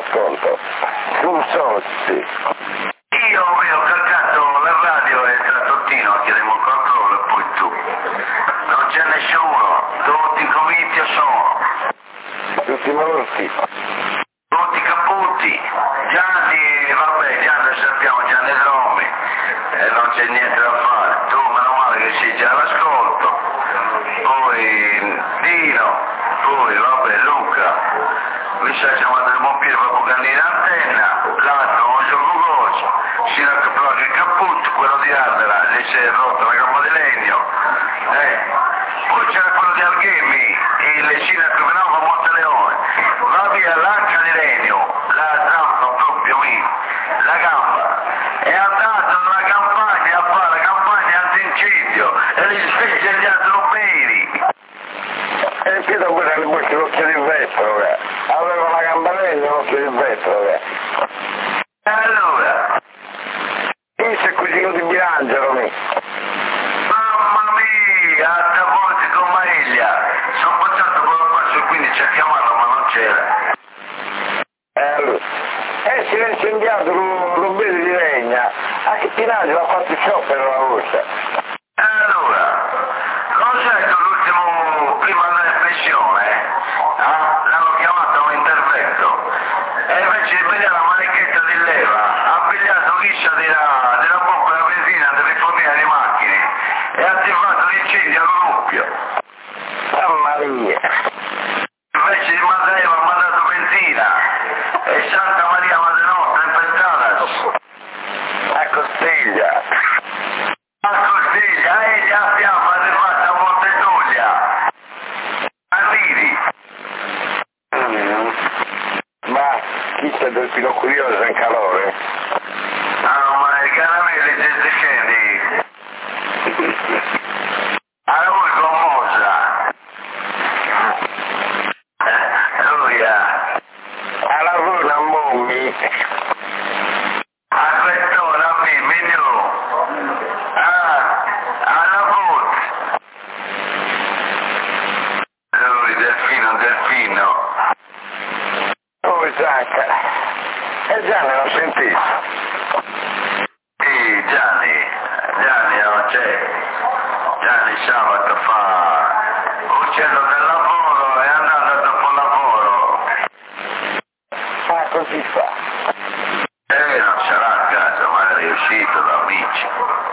ascolto. Fulsozzi. Io ho caricato la radio e tra Tottino chiediamo un controllo e poi tu. Non c'è nessuno, tutti convinti sono. Tutti morti. Tutti caputi. Gianni, vabbè, Gianni lo sappiamo, Gianni Dromi. E non c'è niente da fare. Tu, meno male che sei già all'ascolto. Poi Dino, poi vabbè Luca. Mi sa chiamato il Monpiero proprio candidato in antenna. L'altro non gioco cosa. Sino a che proprio il caput, quello di Ardera, gli si è rotta la gamba di legno. Poi c'era quello di Alghemi, il Sinaco Vinova Monteleone. Va via l'arca di legno, la zampa proprio lì, la gamba. È andato nella campagna a fare la campagna antincendio e li sveglia gli altroperi. E Pietro pure le bucce l'occhio di vetro, aveva la gamba legno e l'occhio di vetro, E allora? Questo è cugino di Biangelo, mi. Mamma mia, altre volte con Maiglia. Sono passato con la passo e quindi ci ha chiamato ma non c'era. Si è incendiato l'obeso di legna. Anche Pinangelo ha fatto il sciopero la voce. Allora, non sai che l'ultimo, prima della pensione, l'hanno chiamato a un intervento e invece di pigliare la manichetta di leva ha pigliato chissà della pompa della benzina delle rifornire le macchine e ha attivato l'incendio al doppio. Mamma mia. Invece di mandare leva ha mandato benzina e Santa Maria Madre Nostra in Pentadas. A Costiglia. A Costiglia, e la fiamma arrivata a Montetolia. Arrivi. Ma chi c'è del filo curioso in calore? Ah, ma i caramelli di Zecchetti. Allora voi commossa. Lui Alla runa Mommi. a quest'ora a me, menù. Alla voce. Lui, Delfino. Oh, Zacca. E Gianni l'ho sentito. Sì, Gianni non c'è. Gianni sabato fa uccello del lavoro e è andato dopo lavoro. Ma così fa. Non sarà a casa, magari è uscito da amici.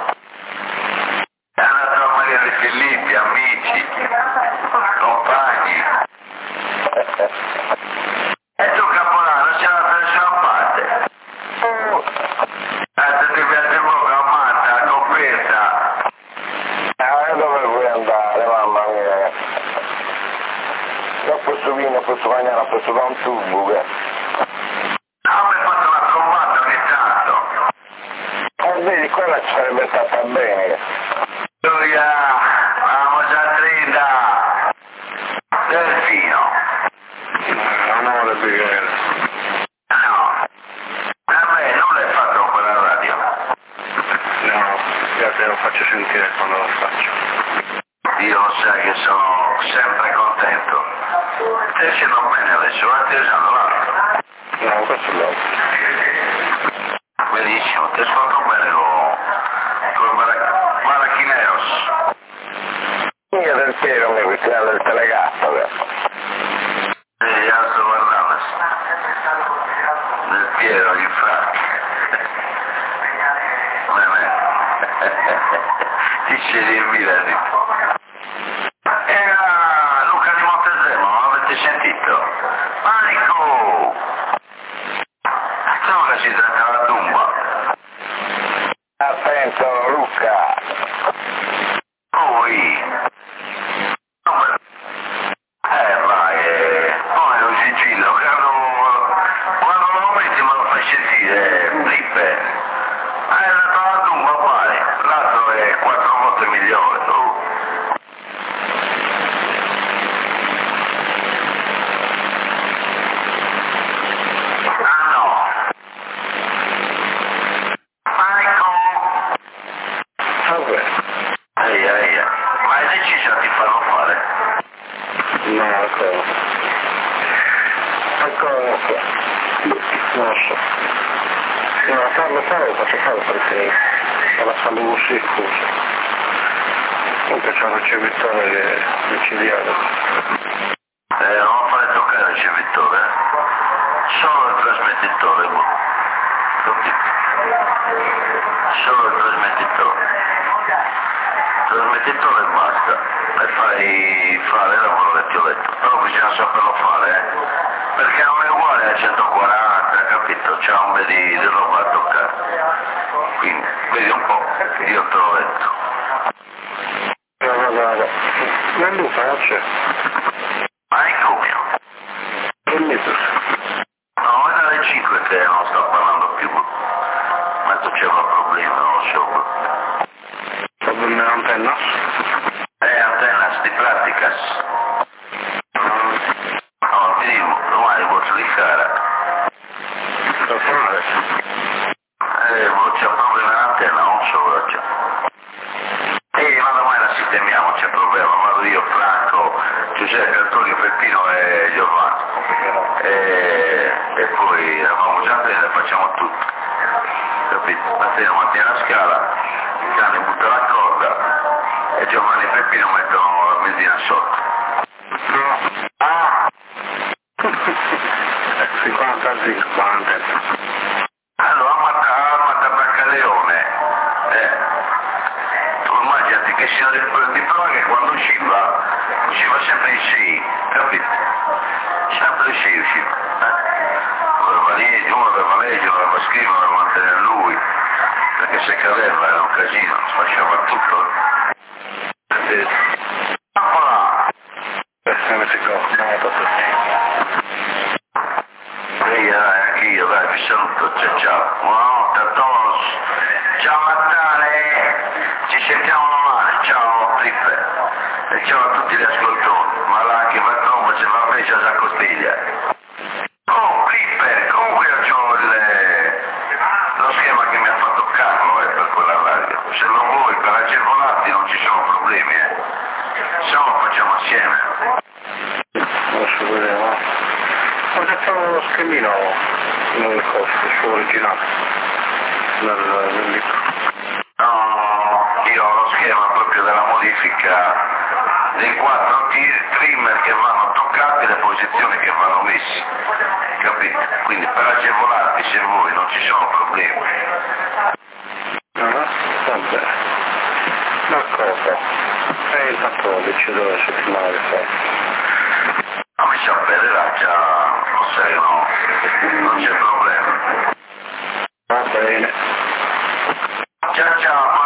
È andato a Maria De Filippi, amici, compagni. E tu Capolino, sei andato da nessuna parte. Ti piace poco la matta, la coperta. Dove vuoi andare, mamma mia? Non posso vino, posso mangiare, posso da un tubo, Non mi hai fatto una trombata ogni tanto. vedi, quella ci sarebbe stata bene. Giulia, vamos a 30. Delfino. Non ho le bighere. No. Vabbè, non l'hai fatto con quella radio. No, grazie, lo faccio sentire quando lo faccio. Io lo sai che sono sempre contento. Stai facendo bene adesso, stai usando l'altro. No, questo è l'altro. Benissimo, ti ascolto bene con Marachineros. Io del Piero mi ritirare del telegatto, Ya sto guardando. Del Piero, in fracca. Ti scegli in vita, era Luca di Montezemolo, non avete sentito? Panico! So che si tratta la tumba. Attento, Luca. Poi... vai, poi lo sigillo, quando lo metti me lo fai sentire, flippe. È andato alla tumba, pare, l'altro è 4 volte migliore, tu. Ah no. Michael. Vabbè. Ehi, ma hai deciso di farlo fare? No, ancora. Ancora non so. Non lo so. No, farlo fare lo faccio fare perché sta lasciando così, scusa. Comunque c'è un ricevitore che è micidiale. Non fare toccare il ricevitore, solo il trasmettitore, capito? Solo il trasmettitore. Trasmettitore e basta, e fai fare il lavoro che ti ho detto, però bisogna saperlo fare, perché non è uguale a 140, capito? C'è un bel di roba a toccare, quindi vedi un po', io te l'ho detto. Guarda, non lo faccio. Ma è come? Non mi so. No, è dalle 5 che non sto parlando più, ma tu c'è un problema, non lo so. Problem antenna? Antennas di praticas. No, ti dico, domani posso riccare. Da fare? C'è un problema in antenna, non solo c'è. Ma domani la sistemiamo, c'è problema, vado io, Franco, Giuseppe, Antonio, Peppino e Giovanni. E poi eravamo già bene, facciamo tutto. Capito? Mattino mantiene la scala, il cane butta la corda e Giovanni e Peppino mettono la benzina sotto. No. Ah! 50 zig, Allora, ammata Braccaleone, tu immaginati che sia di prova che quando usciva sempre in 6, capito? Sempre in 6 usciva. Uno doveva leggere, uno doveva scrivere, uno doveva mantenere lui, perché se cadeva era un casino, sfasciava tutto. Anche io, dai, vi saluto, ciao. Buonanotte a todos. Ciao Natale, ci sentiamo domani, ciao Clipper. E ciao a tutti gli ascoltatori, ma là che va troppo se va presa la costiglia. Oh Clipper, comunque io ho lo schema che mi ha fatto Carlo per quella radio. Se lo vuoi per agevolarti non ci sono problemi, se no lo facciamo assieme. Adesso vediamo. Ho fatto lo schemino nelle cose, il suo originale, nel libro. No, io ho lo schema proprio della modifica dei 4 trimmer che vanno toccati e le posizioni che vanno messe, capito? Quindi per agevolarti se vuoi non ci sono problemi. Vabbè, d'accordo. E intanto decido la settimana che fa. Ma mi sapere già, lo sai, no, non c'è problema. Va bene. Ciao ciao.